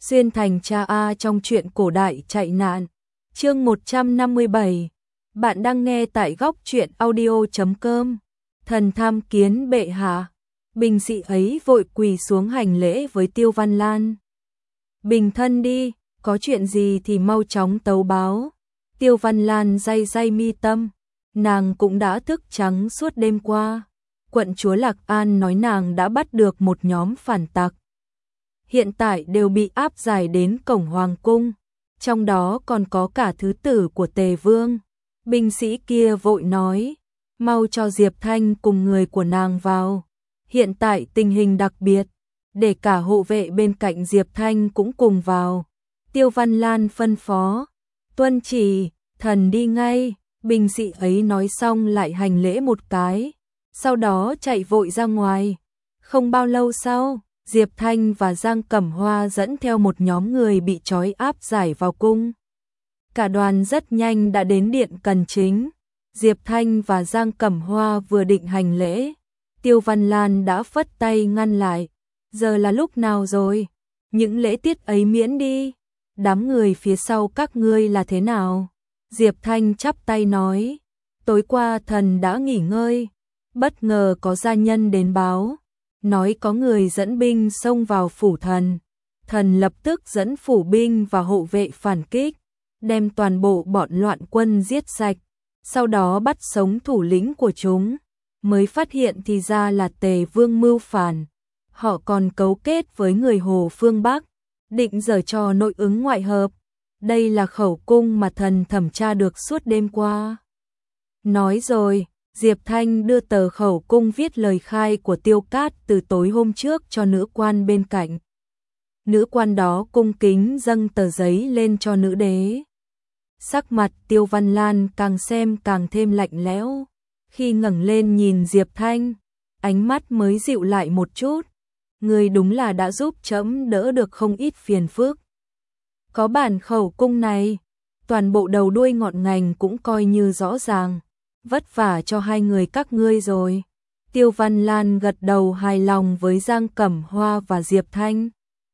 Xuyên thành cha A trong truyện cổ đại chạy nạn. Chương 157. Bạn đang nghe tại góc truyện audio.com. Thần tham kiến bệ hạ. Bình sĩ ấy vội quỳ xuống hành lễ với Tiêu Văn Lan. Bình thân đi, có chuyện gì thì mau chóng tấu báo. Tiêu Văn Lan day day mi tâm, nàng cũng đã thức trắng suốt đêm qua. Quận chúa Lạc An nói nàng đã bắt được một nhóm phản tặc. Hiện tại đều bị áp giải đến cổng hoàng cung, trong đó còn có cả thứ tử của Tề Vương. Binh sĩ kia vội nói, mau cho Diệp Thanh cùng người của nàng vào. Hiện tại tình hình đặc biệt, để cả hộ vệ bên cạnh Diệp Thanh cũng cùng vào. Tiêu Văn Lan phân phó, tuân chỉ, thần đi ngay. Binh sĩ ấy nói xong lại hành lễ một cái, sau đó chạy vội ra ngoài. Không bao lâu sau, Diệp Thanh và Giang Cẩm Hoa dẫn theo một nhóm người bị trói áp giải vào cung. Cả đoàn rất nhanh đã đến điện Cần Chính. Diệp Thanh và Giang Cẩm Hoa vừa định hành lễ, Tiêu Văn Lan đã phất tay ngăn lại. Giờ là lúc nào rồi? Những lễ tiết ấy miễn đi. Đám người phía sau các ngươi là thế nào? Diệp Thanh chắp tay nói, tối qua thần đã nghỉ ngơi, bất ngờ có gia nhân đến báo, nói có người dẫn binh xông vào phủ thần. Thần lập tức dẫn phủ binh và hộ vệ phản kích, đem toàn bộ bọn loạn quân giết sạch, sau đó bắt sống thủ lĩnh của chúng. Mới phát hiện thì ra là Tề Vương mưu phản, họ còn cấu kết với người Hồ phương Bắc, định giở trò nội ứng ngoại hợp. Đây là khẩu cung mà thần thẩm tra được suốt đêm qua. Nói rồi, Diệp Thanh đưa tờ khẩu cung viết lời khai của Tiêu Cát từ tối hôm trước cho nữ quan bên cạnh. Nữ quan đó cung kính dâng tờ giấy lên cho nữ đế. Sắc mặt Tiêu Văn Lan càng xem càng thêm lạnh lẽo. Khi ngẩng lên nhìn Diệp Thanh, ánh mắt mới dịu lại một chút. Người đúng là đã giúp trẫm đỡ được không ít phiền phức. Có bản khẩu cung này, toàn bộ đầu đuôi ngọn ngành cũng coi như rõ ràng. Vất vả cho hai người các ngươi rồi. Tiêu Văn Lan gật đầu hài lòng với Giang Cẩm Hoa và Diệp Thanh.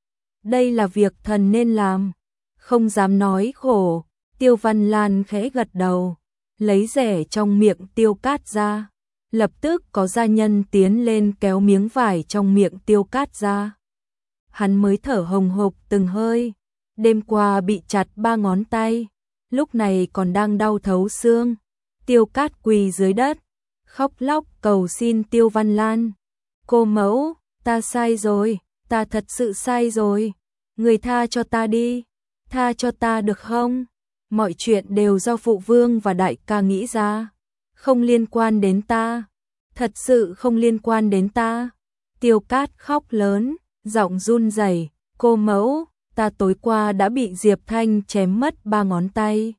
Đây là việc thần nên làm, không dám nói khổ. Tiêu Văn Lan khẽ gật đầu, lấy rẻ trong miệng Tiêu Cát ra. Lập tức có gia nhân tiến lên kéo miếng vải trong miệng Tiêu Cát ra. Hắn mới thở hồng hộc từng hơi. Đêm qua bị chặt 3 ngón tay, lúc này còn đang đau thấu xương. Tiêu Cát quỳ dưới đất, khóc lóc cầu xin Tiêu Văn Lan. Cô mẫu, ta sai rồi, ta thật sự sai rồi. Người tha cho ta đi, tha cho ta được không? Mọi chuyện đều do phụ vương và đại ca nghĩ ra, không liên quan đến ta. Thật sự không liên quan đến ta. Tiêu Cát khóc lớn, giọng run rẩy, cô mẫu, ta tối qua đã bị Diệp Thanh chém mất 3 ngón tay.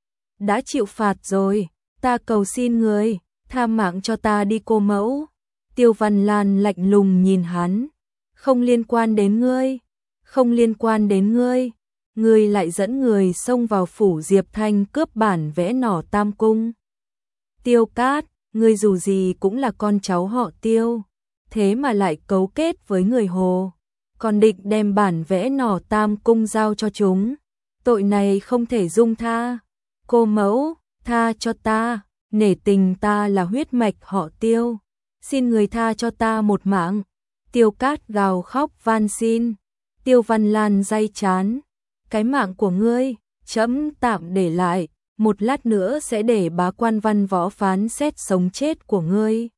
Đã chịu phạt rồi, ta cầu xin người, tha mạng cho ta đi cô mẫu. Tiêu Văn Lan lạnh lùng nhìn hắn, không liên quan đến ngươi, không liên quan đến ngươi. Ngươi lại dẫn người xông vào phủ Diệp Thanh cướp bản vẽ nỏ Tam Cung. Tiêu Cát, ngươi dù gì cũng là con cháu họ Tiêu, thế mà lại cấu kết với người Hồ, còn định đem bản vẽ nỏ Tam Cung giao cho chúng. Tội này không thể dung tha. Cô mẫu, tha cho ta, nể tình ta là huyết mạch họ Tiêu, xin người tha cho ta một mạng. Tiêu Cát gào khóc van xin. Tiêu Văn Lan day chán, cái mạng của ngươi, trẫm tạm để lại, một lát nữa sẽ để bá quan văn võ phán xét sống chết của ngươi.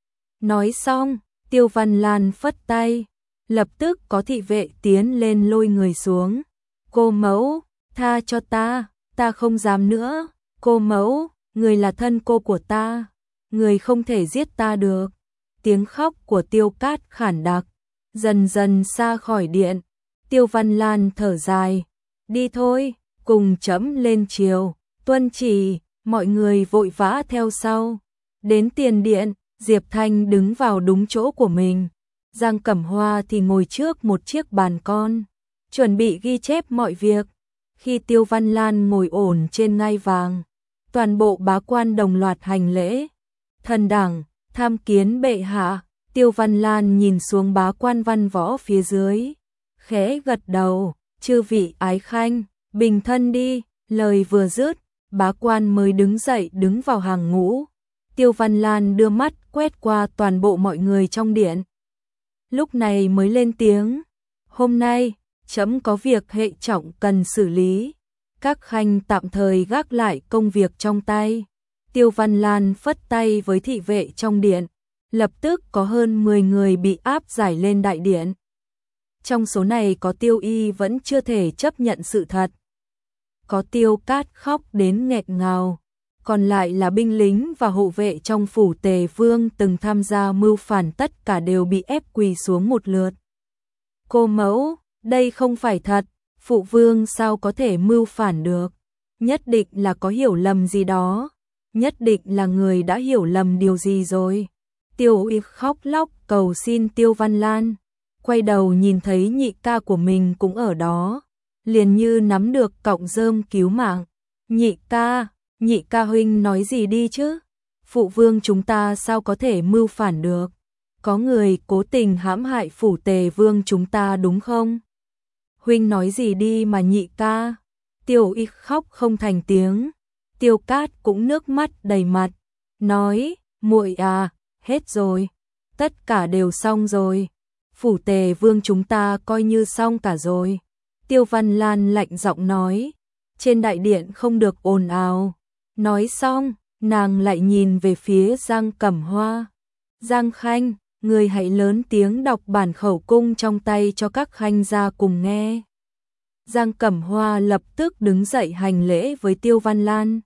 Nói xong, Tiêu Văn Lan phất tay, lập tức có thị vệ tiến lên lôi người xuống. Cô mẫu, tha cho ta, ta không dám nữa. Cô mẫu, người là thân cô của ta, người không thể giết ta được. Tiếng khóc của Tiêu Cát khản đặc, dần dần xa khỏi điện. Tiêu Văn Lan thở dài, đi thôi, cùng trẫm lên triều. Tuân chỉ, mọi người vội vã theo sau. Đến tiền điện, Diệp Thanh đứng vào đúng chỗ của mình. Giang Cẩm Hoa thì ngồi trước một chiếc bàn con, chuẩn bị ghi chép mọi việc. Khi Tiêu Văn Lan ngồi ổn trên ngai vàng, toàn bộ bá quan đồng loạt hành lễ. Thần đẳng, tham kiến bệ hạ. Tiêu Văn Lan nhìn xuống bá quan văn võ phía dưới, khẽ gật đầu, Chư vị ái khanh, bình thân đi, lời vừa dứt, bá quan mới đứng dậy đứng vào hàng ngũ. Tiêu Văn Lan đưa mắt quét qua toàn bộ mọi người trong điện. Lúc này mới lên tiếng, hôm nay, trẫm có việc hệ trọng cần xử lý. Các khanh tạm thời gác lại công việc trong tay. Tiêu Văn Lan phất tay với thị vệ trong điện, lập tức có hơn 10 người bị áp giải lên đại điện. Trong số này có Tiêu Y vẫn chưa thể chấp nhận sự thật. Có Tiêu Cát khóc đến nghẹn ngào, còn lại là binh lính và hộ vệ trong phủ Tề Vương từng tham gia mưu phản, tất cả đều bị ép quỳ xuống một lượt. Cô mẫu, đây không phải thật, phụ vương sao có thể mưu phản được? Nhất định là có hiểu lầm gì đó, nhất định là người đã hiểu lầm điều gì rồi. Tiêu Y khóc lóc cầu xin Tiêu Văn Lan, quay đầu nhìn thấy nhị ca của mình cũng ở đó, liền như nắm được cọng rơm cứu mạng. Nhị ca huynh nói gì đi chứ? Phụ vương chúng ta sao có thể mưu phản được? Có người cố tình hãm hại phủ Tề Vương chúng ta đúng không? Huynh nói gì đi mà nhị ca? Tiêu Y khóc không thành tiếng. Tiêu Cát cũng nước mắt đầy mặt, nói, muội à, hết rồi, tất cả đều xong rồi. Phủ Tề Vương chúng ta coi như xong cả rồi. Tiêu Văn Lan lạnh giọng nói, trên đại điện không được ồn ào. Nói xong, nàng lại nhìn về phía Giang Cẩm Hoa. Giang khanh, người hãy lớn tiếng đọc bản khẩu cung trong tay cho các khanh gia cùng nghe. Giang Cẩm Hoa lập tức đứng dậy hành lễ với Tiêu Văn Lan.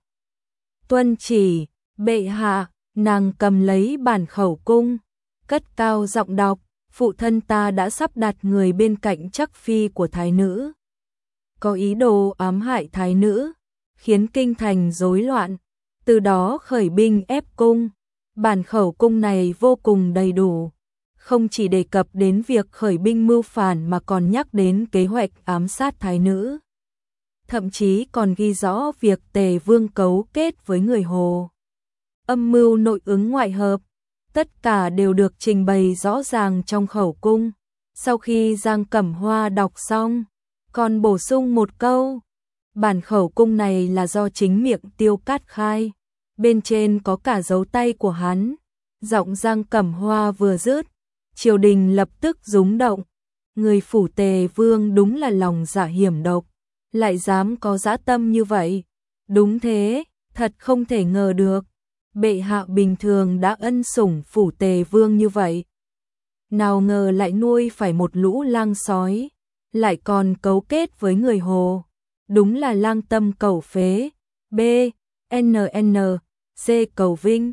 Tuân chỉ, bệ hạ. Nàng cầm lấy bản khẩu cung, cất cao giọng đọc, phụ thân ta đã sắp đặt người bên cạnh chắc phi của thái nữ, có ý đồ ám hại thái nữ, khiến kinh thành rối loạn, từ đó khởi binh ép cung. Bản khẩu cung này vô cùng đầy đủ, không chỉ đề cập đến việc khởi binh mưu phản mà còn nhắc đến kế hoạch ám sát thái nữ. Thậm chí còn ghi rõ việc Tề Vương cấu kết với người Hồ, âm mưu nội ứng ngoại hợp, tất cả đều được trình bày rõ ràng trong khẩu cung. Sau khi Giang Cẩm Hoa đọc xong, còn bổ sung một câu, bản khẩu cung này là do chính miệng Tiêu Cát khai, bên trên có cả dấu tay của hắn. Giọng Giang Cẩm Hoa vừa dứt, triều đình lập tức rúng động, người phủ Tề Vương đúng là lòng dạ hiểm độc, lại dám có dã tâm như vậy. Đúng thế, thật không thể ngờ được. Bệ hạ bình thường đã ân sủng phủ Tề Vương như vậy, nào ngờ lại nuôi phải một lũ lang sói, lại còn cấu kết với người Hồ, đúng là lang tâm cầu phế. C cầu vinh.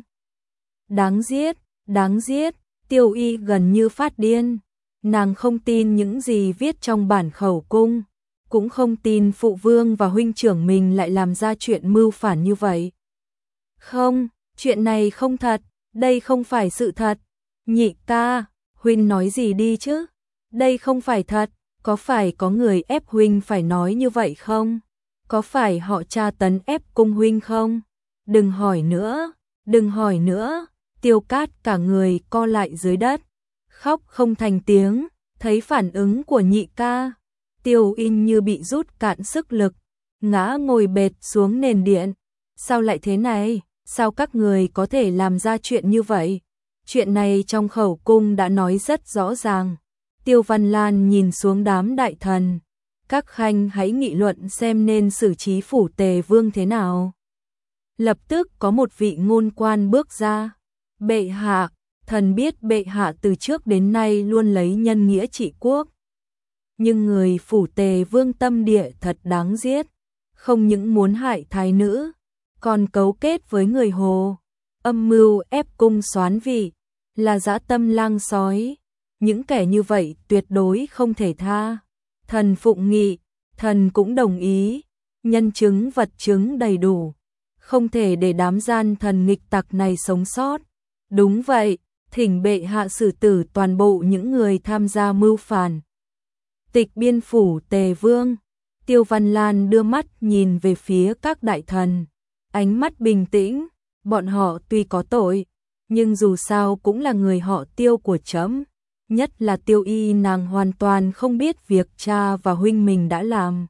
Đáng giết, Tiêu Y gần như phát điên, nàng không tin những gì viết trong bản khẩu cung, cũng không tin phụ vương và huynh trưởng mình lại làm ra chuyện mưu phản như vậy. Không, chuyện này không thật, đây không phải sự thật. Nhị ca, huynh nói gì đi chứ? Đây không phải thật, có phải có người ép huynh phải nói như vậy không? Có phải họ tra tấn ép cung huynh không? Đừng hỏi nữa. Tiêu Cát cả người co lại dưới đất, khóc không thành tiếng. Thấy phản ứng của nhị ca, Tiêu Y như bị rút cạn sức lực, ngã ngồi bệt xuống nền điện. Sao lại thế này? Sao các người có thể làm ra chuyện như vậy? Chuyện này trong khẩu cung đã nói rất rõ ràng. Tiêu Văn Lan nhìn xuống đám đại thần, các khanh hãy nghị luận xem nên xử trí phủ Tề Vương thế nào. Lập tức có một vị ngôn quan bước ra. Bệ hạ, thần biết bệ hạ từ trước đến nay luôn lấy nhân nghĩa trị quốc, nhưng người phủ Tề Vương tâm địa thật đáng giết, không những muốn hại thái nữ, còn cấu kết với người Hồ, âm mưu ép cung soán vị, là dã tâm lang sói. Những kẻ như vậy tuyệt đối không thể tha. Thần phụng nghị, thần cũng đồng ý, nhân chứng vật chứng đầy đủ, không thể để đám gian thần nghịch tặc này sống sót. Đúng vậy, thỉnh bệ hạ xử tử toàn bộ những người tham gia mưu phản. Tịch biên phủ Tề Vương. Tiêu Văn Lan đưa mắt nhìn về phía các đại thần, ánh mắt bình tĩnh. Bọn họ tuy có tội, nhưng dù sao cũng là người họ Tiêu của trẫm, nhất là Tiêu Y nàng hoàn toàn không biết việc cha và huynh mình đã làm.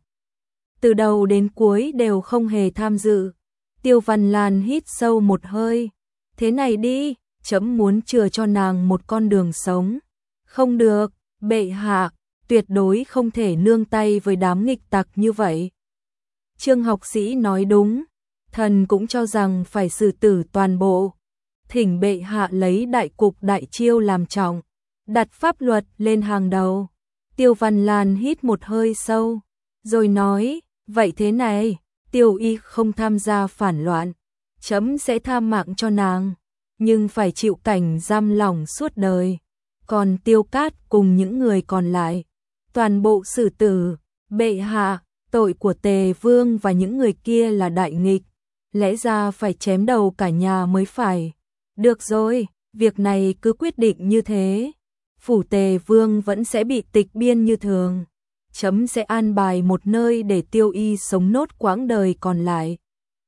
Từ đầu đến cuối đều không hề tham dự. Tiêu Văn Lan hít sâu một hơi. Thế này đi, trẫm muốn chừa cho nàng một con đường sống. Không được, bệ hạ, tuyệt đối không thể nương tay với đám nghịch tặc như vậy. Trương học sĩ nói đúng, thần cũng cho rằng phải xử tử toàn bộ. Thỉnh bệ hạ lấy đại cục đại chiêu làm trọng, đặt pháp luật lên hàng đầu. Tiêu Văn Lan hít một hơi sâu, rồi nói, vậy thế này, Tiêu Y không tham gia phản loạn, trẫm sẽ tha mạng cho nàng, nhưng phải chịu cảnh giam lỏng suốt đời. Còn Tiêu Cát cùng những người còn lại, toàn bộ xử tử. Bệ hạ, tội của Tề Vương và những người kia là đại nghịch, lẽ ra phải chém đầu cả nhà mới phải. Được rồi, việc này cứ quyết định như thế. Phủ Tề Vương vẫn sẽ bị tịch biên như thường. Trẫm sẽ an bài một nơi để Tiêu Y sống nốt quãng đời còn lại.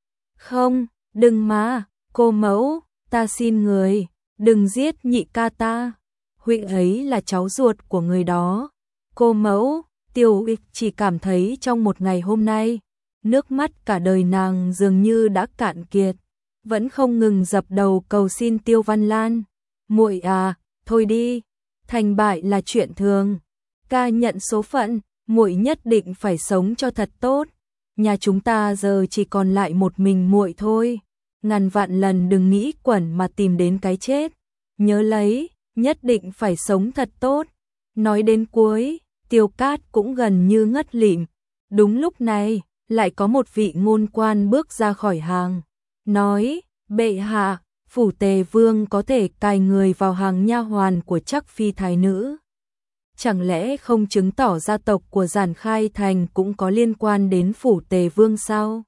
Không, đừng mà, cô mẫu, ta xin người, đừng giết nhị ca ta. Huynh ấy là cháu ruột của người đó. Cô mẫu, Tiêu Y chỉ cảm thấy trong một ngày hôm nay, nước mắt cả đời nàng dường như đã cạn kiệt, vẫn không ngừng dập đầu cầu xin Tiêu Văn Lan. Muội à, thôi đi, thành bại là chuyện thường. Ca nhận số phận, muội nhất định phải sống cho thật tốt. Nhà chúng ta giờ chỉ còn lại một mình muội thôi. Ngàn vạn lần đừng nghĩ quẩn mà tìm đến cái chết. Nhớ lấy, nhất định phải sống thật tốt. Nói đến cuối, Tiêu Cát cũng gần như ngất lịm. Đúng lúc này, lại có một vị ngôn quan bước ra khỏi hàng, nói, bệ hạ, phủ Tề Vương có thể cài người vào hàng nha hoàn của Trắc Phi thái nữ. Chẳng lẽ không chứng tỏ gia tộc của Giản Khai Thành cũng có liên quan đến phủ Tề Vương sao?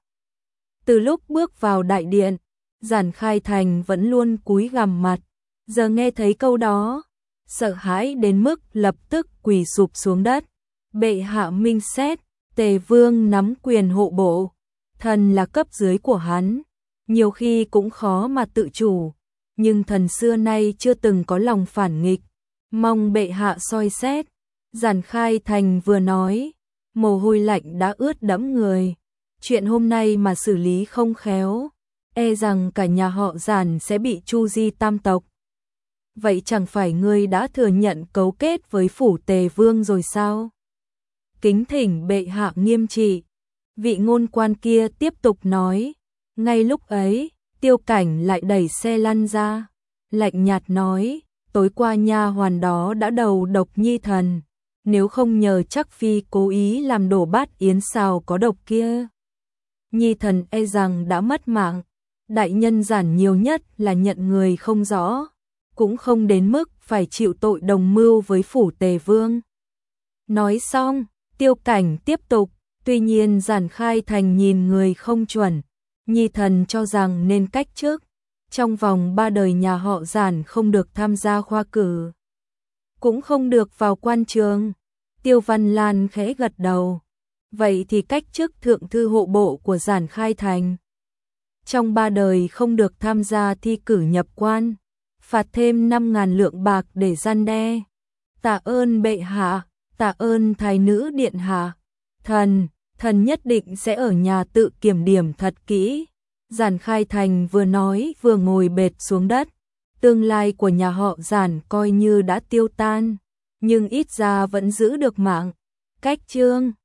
Từ lúc bước vào đại điện, Giản Khai Thành vẫn luôn cúi gằm mặt, giờ nghe thấy câu đó, sợ hãi đến mức lập tức quỳ sụp xuống đất. Bệ hạ minh xét, Tề Vương nắm quyền hộ bộ, thần là cấp dưới của hắn, nhiều khi cũng khó mà tự chủ, nhưng thần xưa nay chưa từng có lòng phản nghịch, mong bệ hạ soi xét. Giản Khai Thành vừa nói, mồ hôi lạnh đã ướt đẫm người, chuyện hôm nay mà xử lý không khéo, e rằng cả nhà họ Giản sẽ bị chu di tam tộc. Vậy chẳng phải ngươi đã thừa nhận cấu kết với phủ Tề Vương rồi sao? Kính thỉnh bệ hạ nghiêm trị. Vị ngôn quan kia tiếp tục nói. Ngay lúc ấy, Tiêu Cảnh lại đẩy xe lăn ra, lạnh nhạt nói, tối qua nha hoàn đó đã đầu độc Nhi thần, nếu không nhờ Trắc Phi cố ý làm đổ bát yến xào có độc kia, Nhi thần e rằng đã mất mạng. Đại nhân Giản nhiều nhất là nhận người không rõ, cũng không đến mức phải chịu tội đồng mưu với phủ Tề Vương. Nói xong, Tiêu Cảnh tiếp tục, tuy nhiên Giản Khai Thành nhìn người không chuẩn, Nhi thần cho rằng nên cách chức, trong vòng 3 đời nhà họ Giản không được tham gia khoa cử, cũng không được vào quan trường. Tiêu Văn Lan khẽ gật đầu, vậy thì cách chức thượng thư hộ bộ của Giản Khai Thành. Trong 3 đời không được tham gia thi cử nhập quan, phạt thêm 5.000 lượng bạc để răn đe. Tạ ơn bệ hạ, tạ ơn thái nữ điện hạ. Thần nhất định sẽ ở nhà tự kiểm điểm thật kỹ. Giản Khai Thành vừa nói vừa ngồi bệt xuống đất. Tương lai của nhà họ Giản coi như đã tiêu tan, nhưng ít ra vẫn giữ được mạng. Cách chương